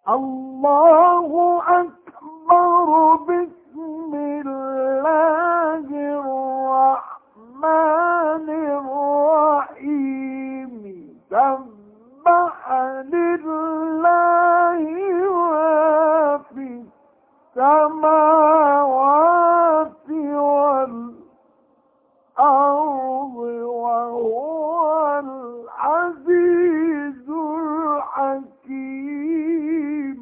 الله أكبر. بسم الله الرحمن الرحيم. سبح لله ما في السماوات والأرض وهو العزيز الحكيم.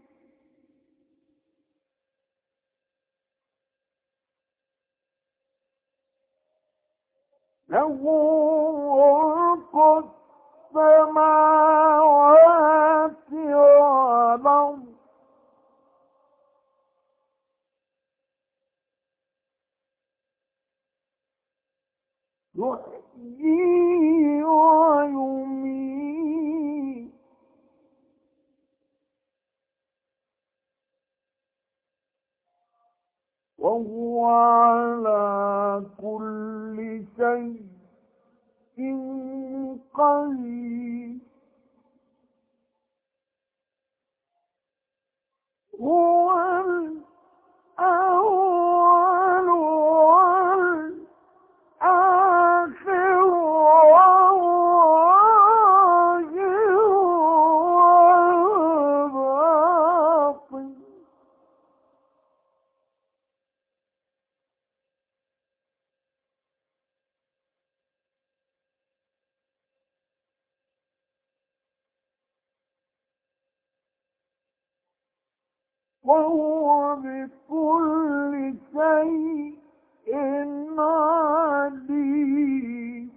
له ملك السماوات والأرض يحيي ويميت وهو على كل شيء قدير. هو الأول والآخر والظاهر والباطن. وهو بكل شيء عليم.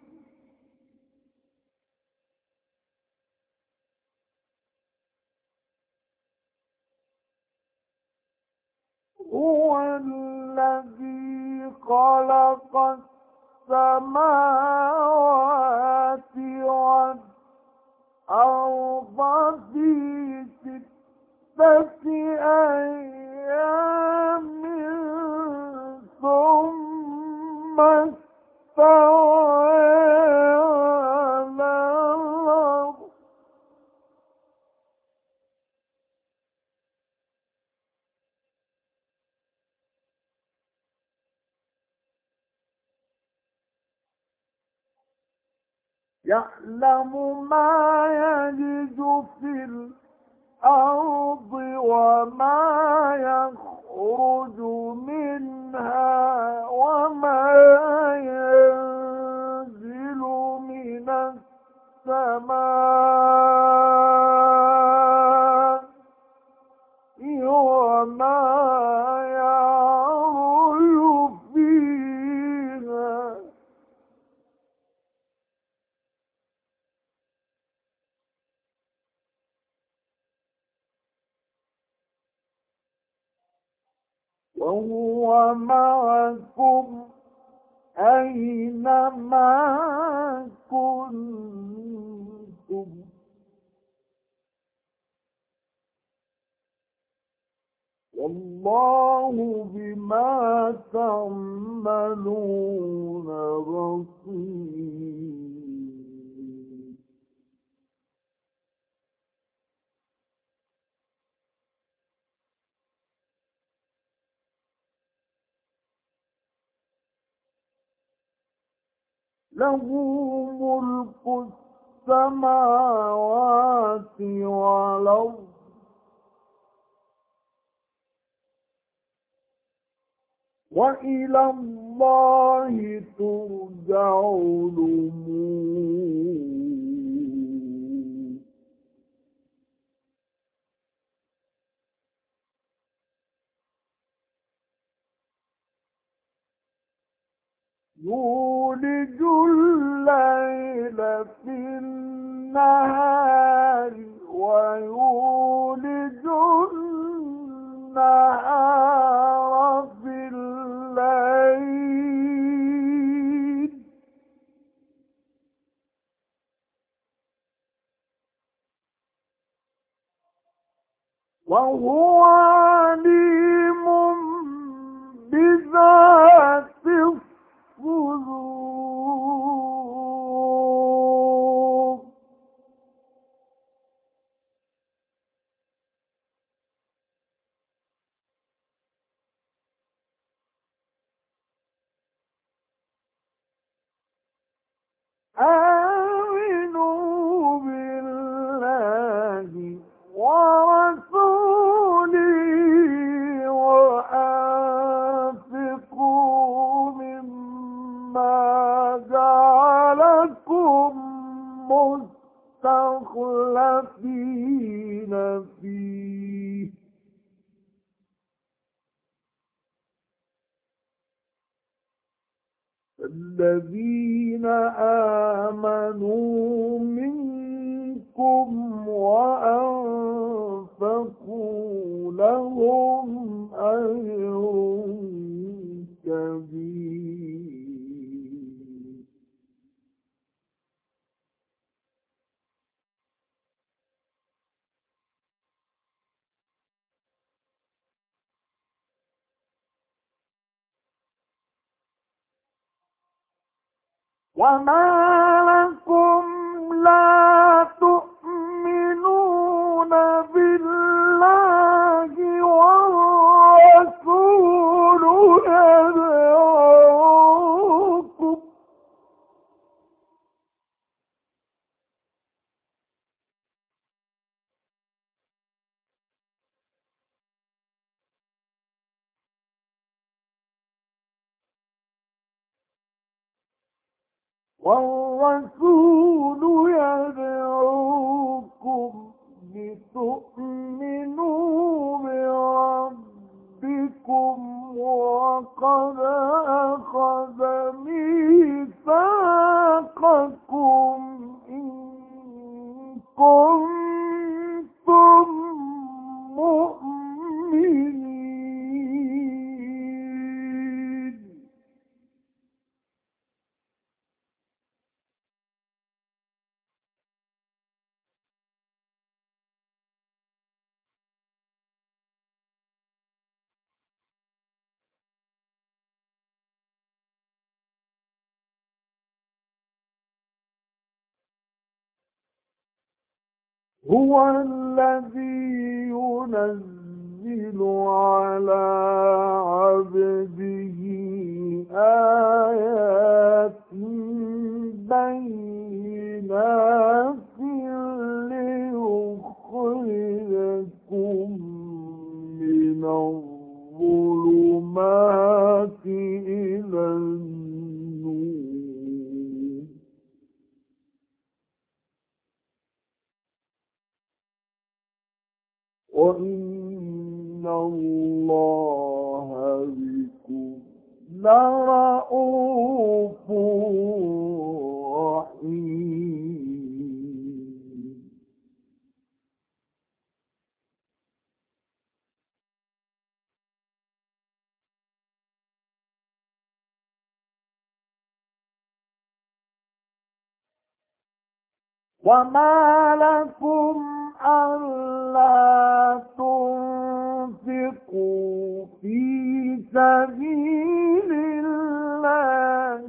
هو الذي خلق السماوات والأرض في 6 أيام ثم استوى على الأرض. يعلم ما يلج في الأرض وما يخرج منها وما ينزل من السماء وما يعرج فيها. وهو معكم أينما كنتم. والله بما تعملون بصير. له ملك السماوات والأرض وإلى الله ترجع الأمور. يولج الليل في النهار ويولج النهار في الليل وهو عليم بذات الصدور. مُتْرَفِينَ فِيهِ الَّذِينَ آمَنُوا مِنكُمْ وَأَنفَقُوا لَهُمْ أَجْرٌ كَبِيرٌ وَمَا لَكُمْ لَا تُؤْمِنُونَ بِاللَّهِ وَالرَّسُولُ يدعوكم لتؤمنوا بربكم وقد أخذ ميثاقكم إن كنتم مؤمنين هو الذي ينزل على عبده آيات بينات ليخرجكم من الظلمات إلى النور وَإِنَّ اللَّهَ بِكُمْ لَرَءُوفٌ رَحِيمٌ وَمَا لَكُمْ أَلَّا تُنفِقُوا فِي سَبِيلِ اللَّهِ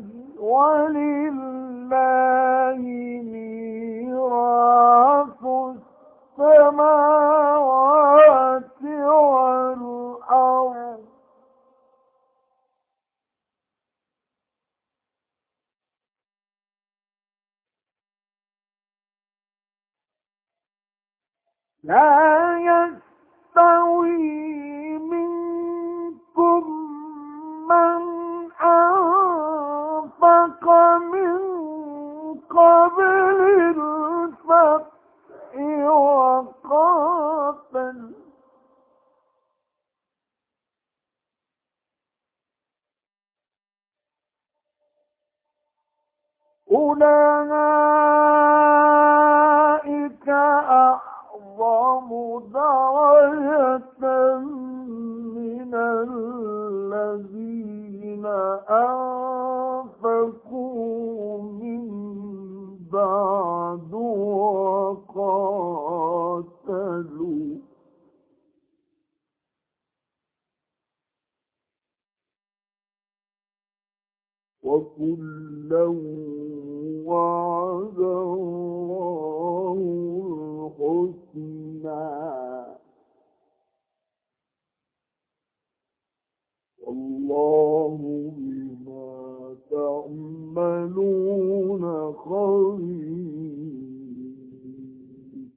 وَلِلَّهِ مِيرَاثُ السَّمَاوَاتِ وَالْأَرْضِ لا يستوي منكم من أنفق من قبل الفتح وقاتل أولئك أعظم درجة من الذين أنفقوا من بعد وقاتلوا وكلا وعد الله الحسنى والله بما تعملون خبير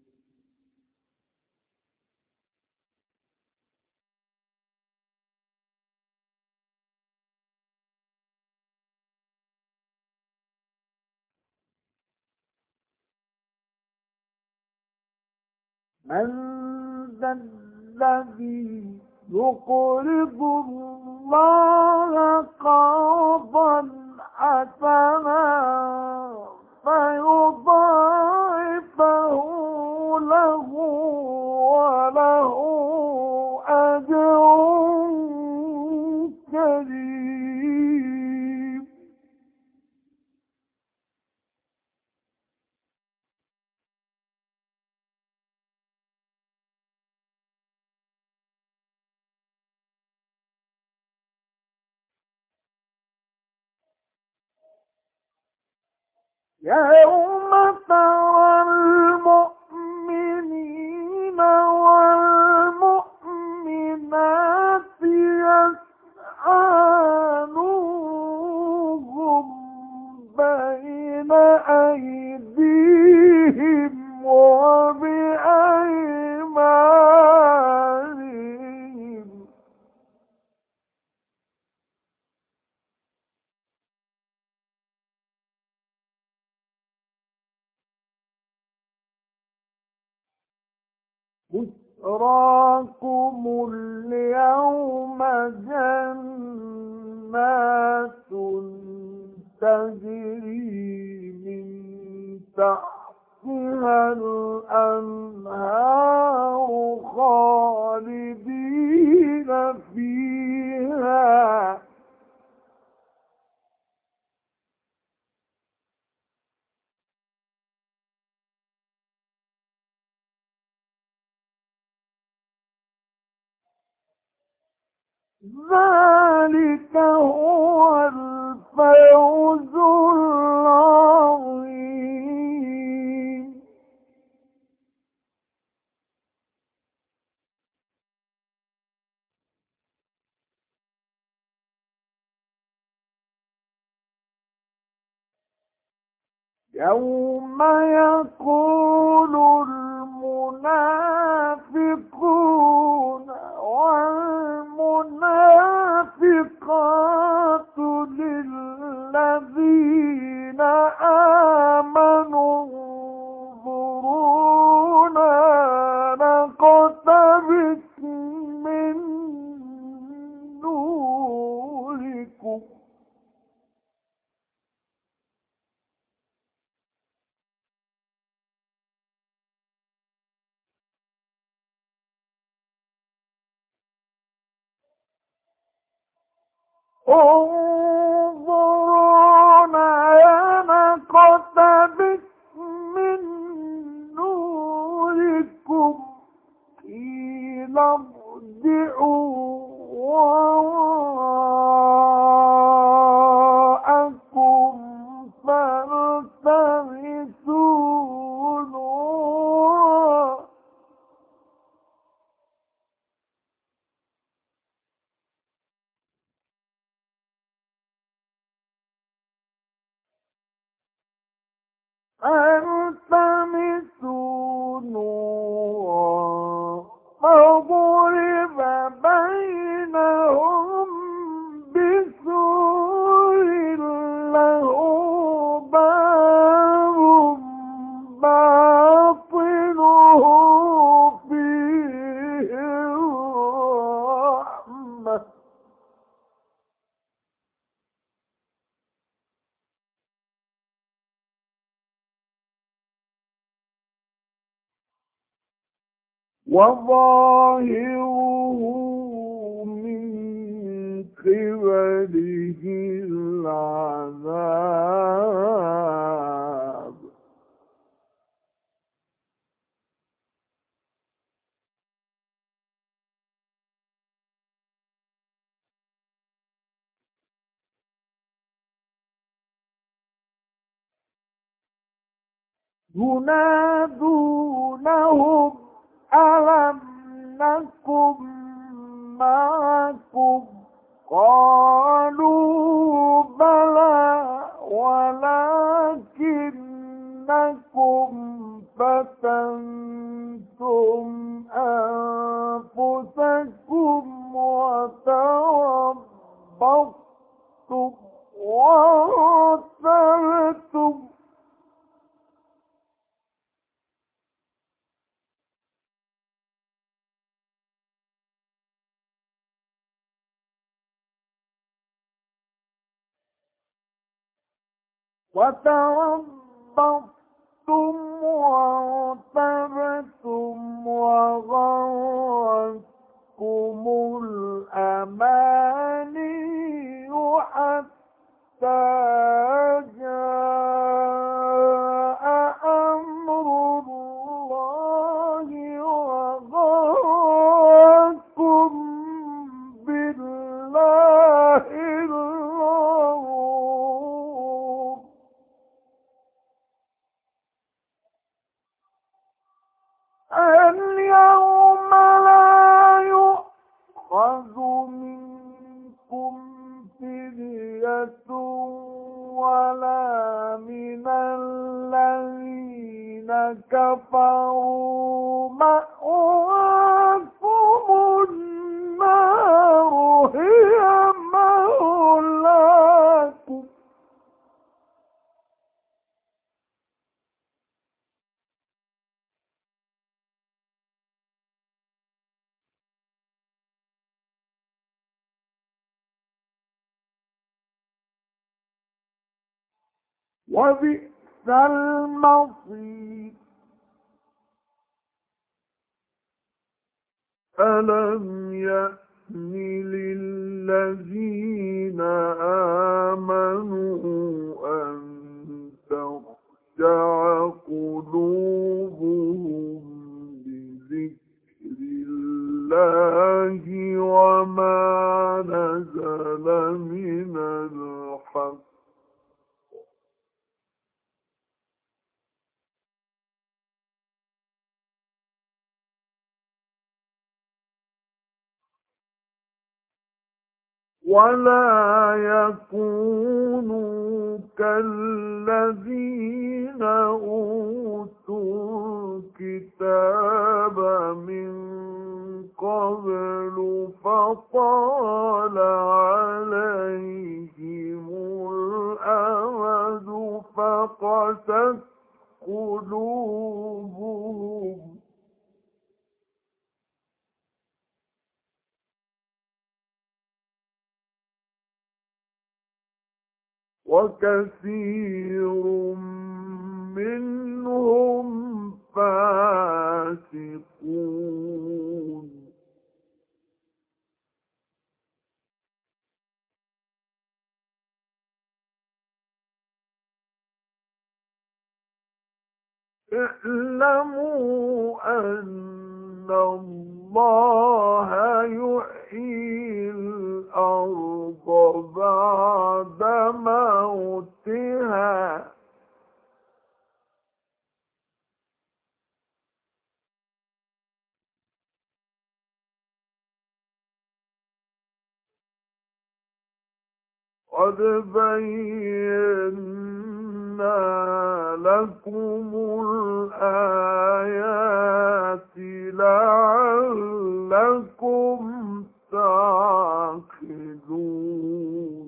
من ذا الذي يقرض الله قرضا حسنا فيضاعفه له وله أجر كريم. يوم ترى المؤمنين والمؤمنات يسعى نورهم بين أيديهم وبأيمانهم بشراكم اليوم جنات تجري من تحتها الأنهار خالدين فيها ذلك هو الفوز العظيم. يوم يقول المنافقون والمنافقات للذين آمنوا انظرونا نقتبس من نوركم انظرونا نقتبس من نوركم قيل ارجعوا وراءكم فالتمسوا نورا فالتمسوا نورا فضرب بينهم بسور له باب باطنه فيه الرحمة وظاهره من قبله العذاب ينادونهم ألم نكن معكم قالوا بلى ولكنكم فتنتم أنفسكم وتربصتم وارتبتم وتربصتم وارتبتم وغرتكم الأماني حتى جاء أمر الله وغركم بالله الغرور. اليوم لا يؤخذ منكم فدية ولا من الذين كفروا مأواكم النار هي مولاكم وبئس المصير. ألم يأن للذين آمنوا أن تخشع قلوبهم لذكر الله وما نزل من الحق ولا يكونوا كالذين أوتوا الكتاب من قبل فطال عليهم الأمد فقست قلوبهم وكثير منهم فاسقون. اعلموا أن الله يحيي الأرض بعد موتها قد بينا لكم الآيات لعلكم تعقلون.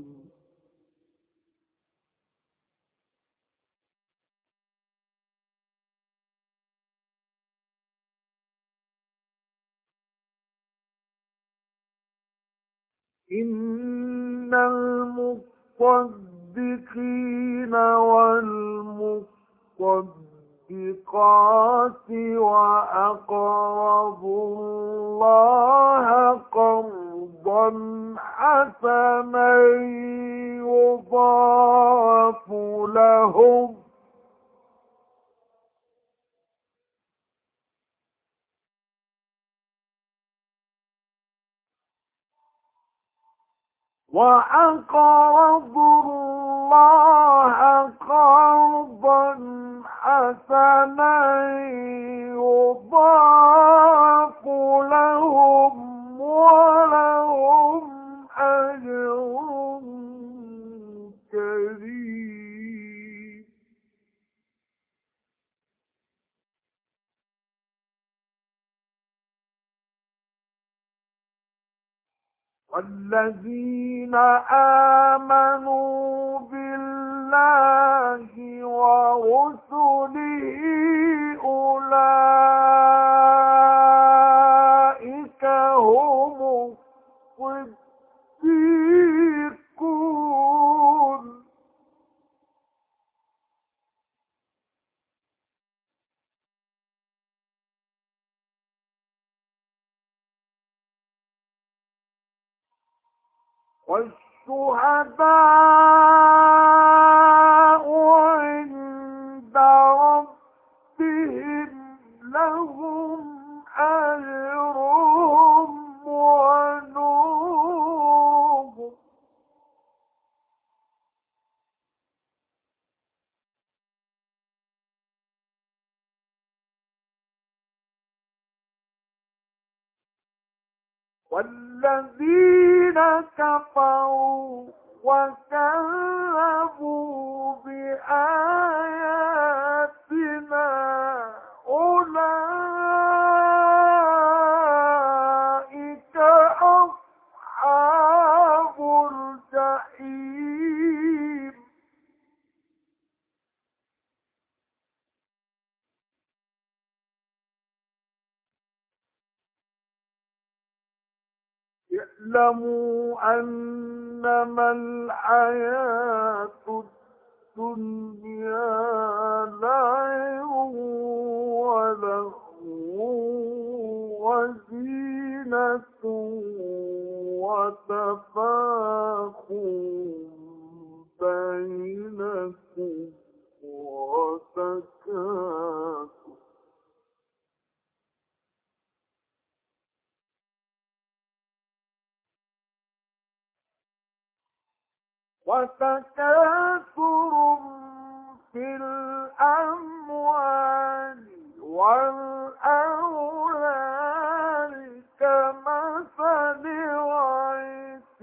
إن المصدقين والمصدقات وأقرضوا الله قرضا حسنا يضاعف لهم وأقرضوا الله قرضا حسنا يضاعف لهم ولهم أجر كريم. والذين آمنوا بالله ورسله أولئك هم الصديقون والشهداء عند ربهم لهم أجرهم ونورهم. والذين كفروا وكذبوا بآياتنا أولئك أصحاب الجحيم. اعلموا أنما الحياة الدنيا لعب ولهو وزينة وتفاخر بينكم وتكاثر في الأموال والأولاد كمثل غيث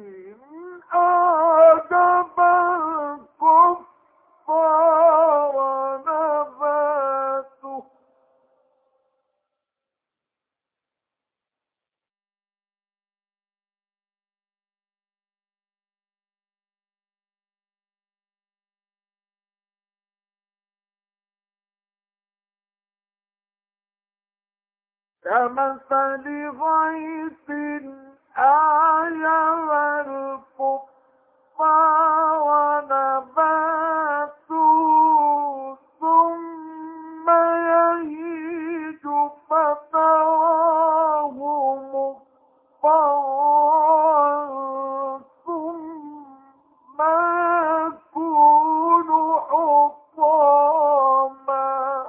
أعجب الكفار نباته كمثل غيث أعجب الكفار نباته ثم يهيج فتراه مصفرا ثم يكون حطاما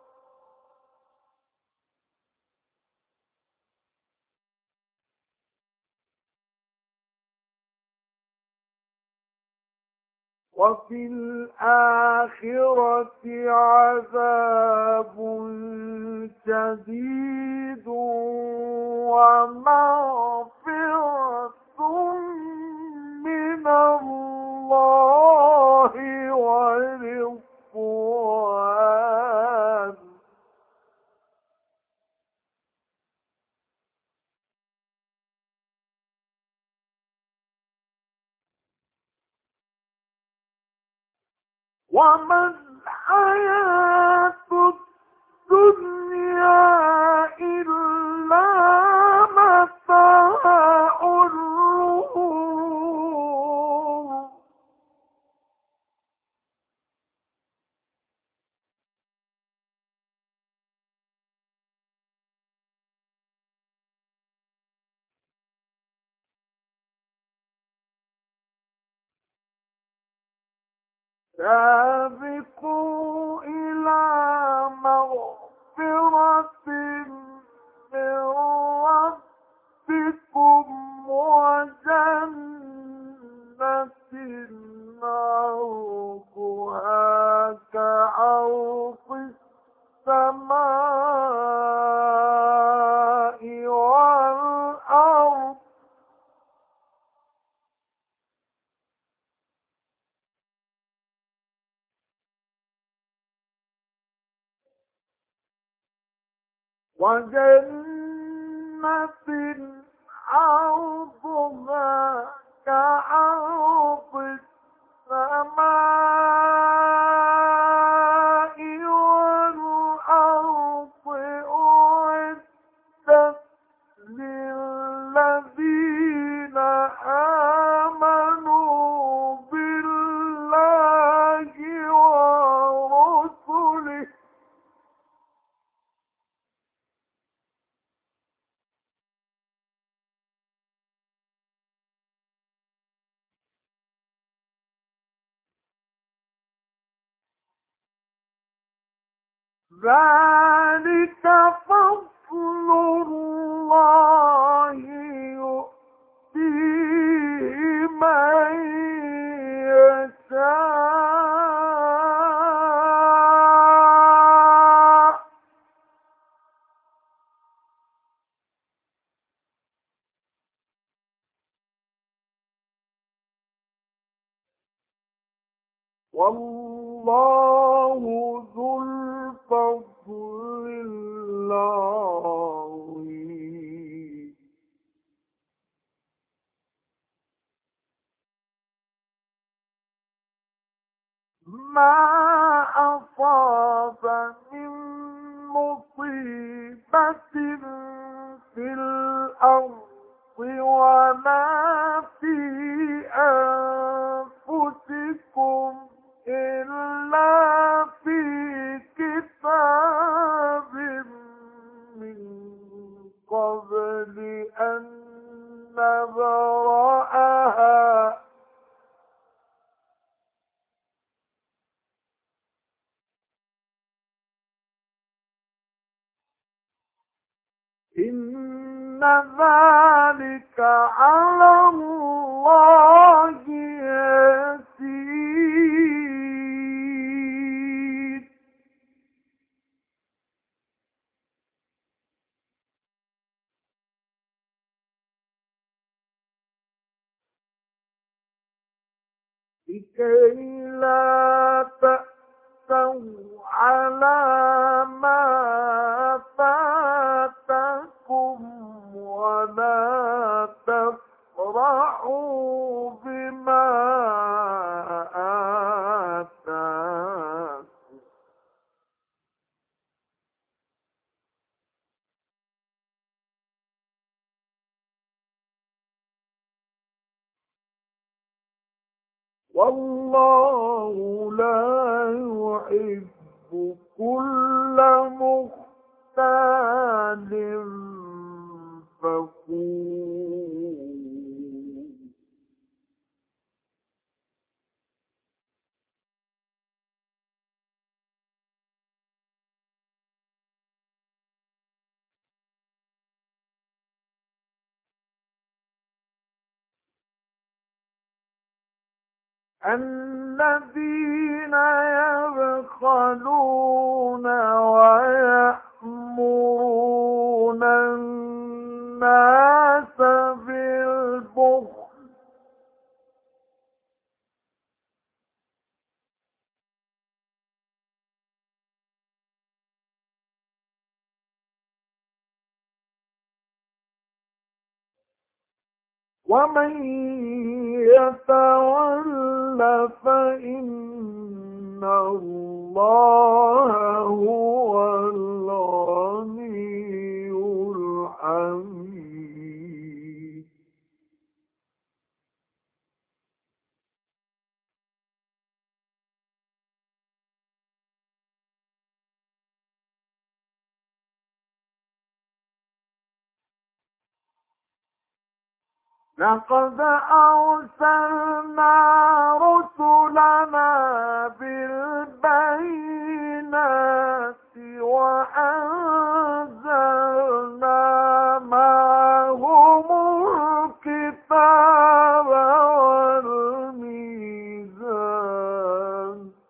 وفي الآخرة عذاب شديد ومغفرة من الله ورضوان. وما الحياة الدنيا إلا متاع الغرور. سابقوا إلى مغفرة من ربكم وجنة عرضها كعرض السماء والأرض وجنة عرضها كعرض السماء والأرض أعدت للذين آمنوا بالله ورسله ذلك فضل الله يؤتيه من يشاء والله ذو الفضل العظيم. ما أصاب من مصيبة في الأرض ولا في أنفسكم إلا في كتاب من قبل أن نبرأها إن ذلك على الله يسير. لكي لا تأسوا على ما فاتكم ولا تفرحوا بما آتاكم والله لا يحب كل مختال فخور. الذين يبخلون ويأمرون الناس بالبخل ومن يتول فإن الله هو الغني الحميد. لقد أرسلنا رسلنا بالبينات وأنزلنا معهم الكتاب والميزان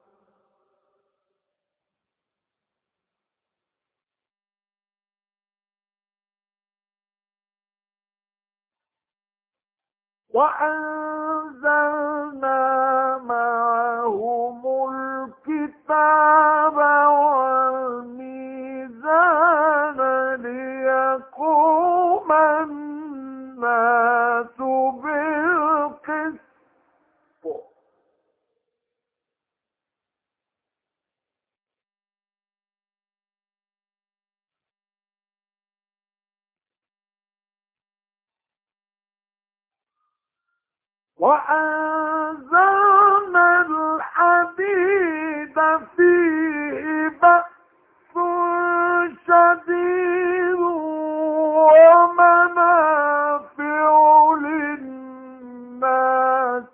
ليقوم الناس بالقسط وأنزلنا الحديد فيه بأس شديد ومنافع للناس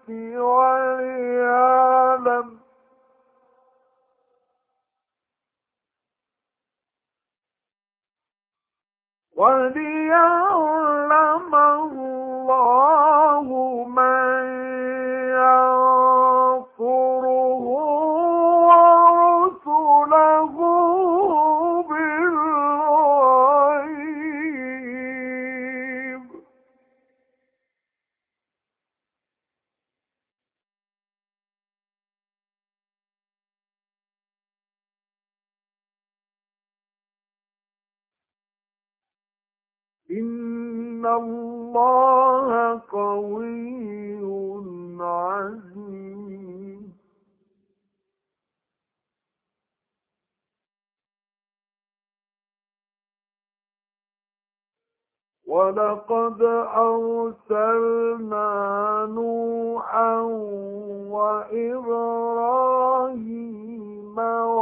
وليعلم وليعلم الله من ينصره ورسله بالغيب. إن الله قوي عزيز. ولقد أرسلنا نوحا وإبراهيم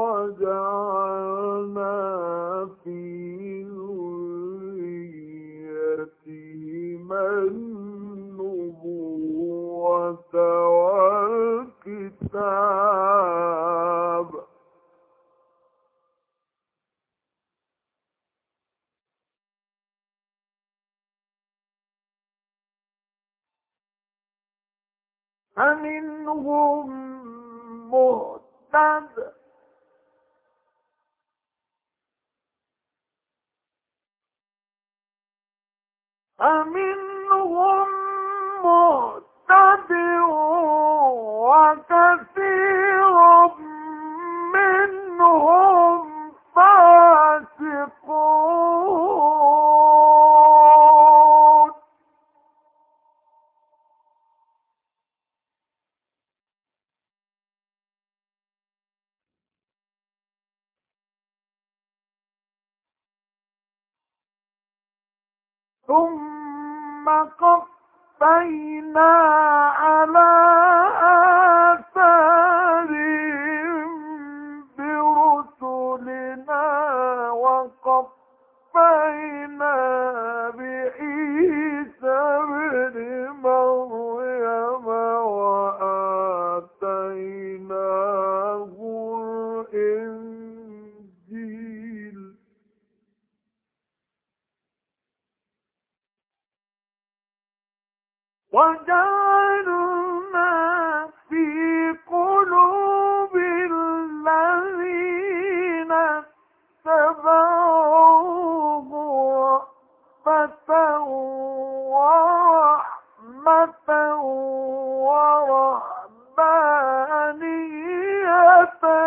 وجعلنا في ذريتهما النبوة والكتاب فمنهم مهتد وكثير منهم فاسقون. ثم قفينا على آثارهم برسلنا وقفينا بعيسى ابن مريم وآتيناه الإنجيل وجعلنا في قلوب الذين اتبعوه رأفة ورحمة ورهبانية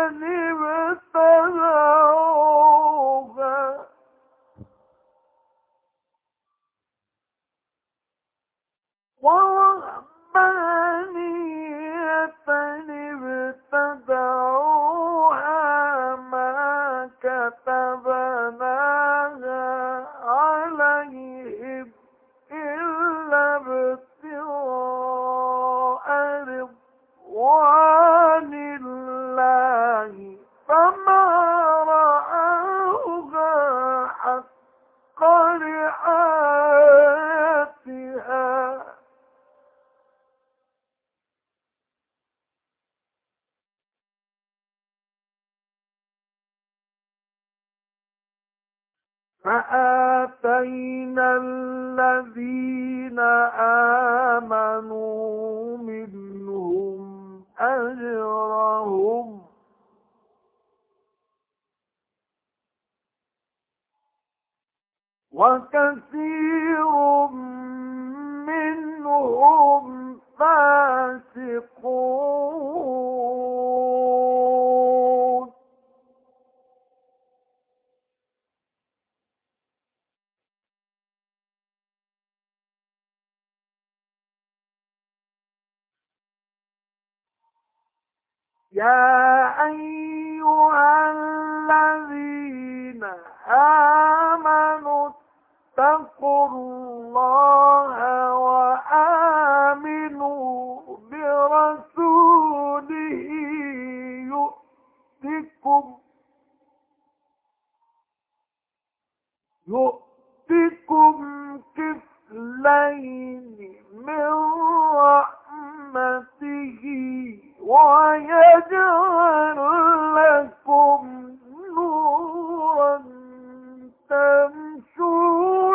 ابتدعوها ما كتبناها عليهم إلا ابتغاء رضوان الله فما رأوها حق رعايتها فآتينا الذين آمنوا منهم أجرهم وكثير منهم فاسقون. يا أيها الذين آمنوا اتقوا الله وآمنوا برسوله يؤتكم كفلين من رحمته ويجعل لكم نورا تمشون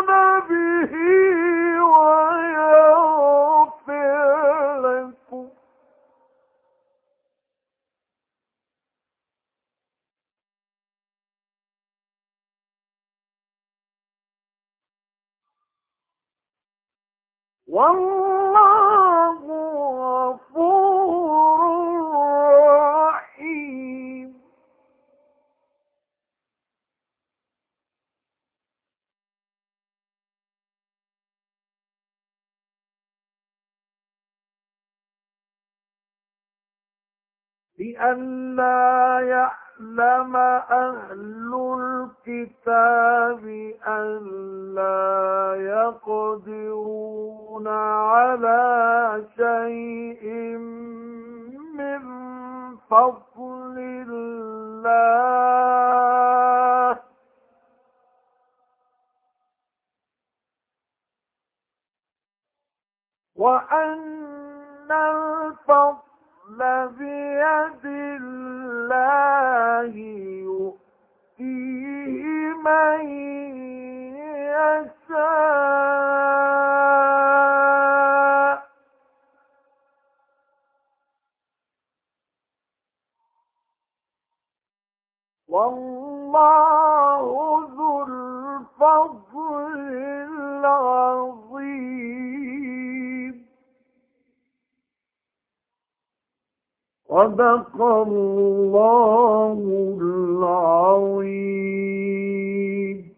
والله غفور رحيم. لئلا يعلم أهل الكتاب ألا يقدرون على شيء من فضل الله وأن الفضل بيد الله يؤتيه من يشاء والله ذو الفضل العظيم. صدق الله العظيم.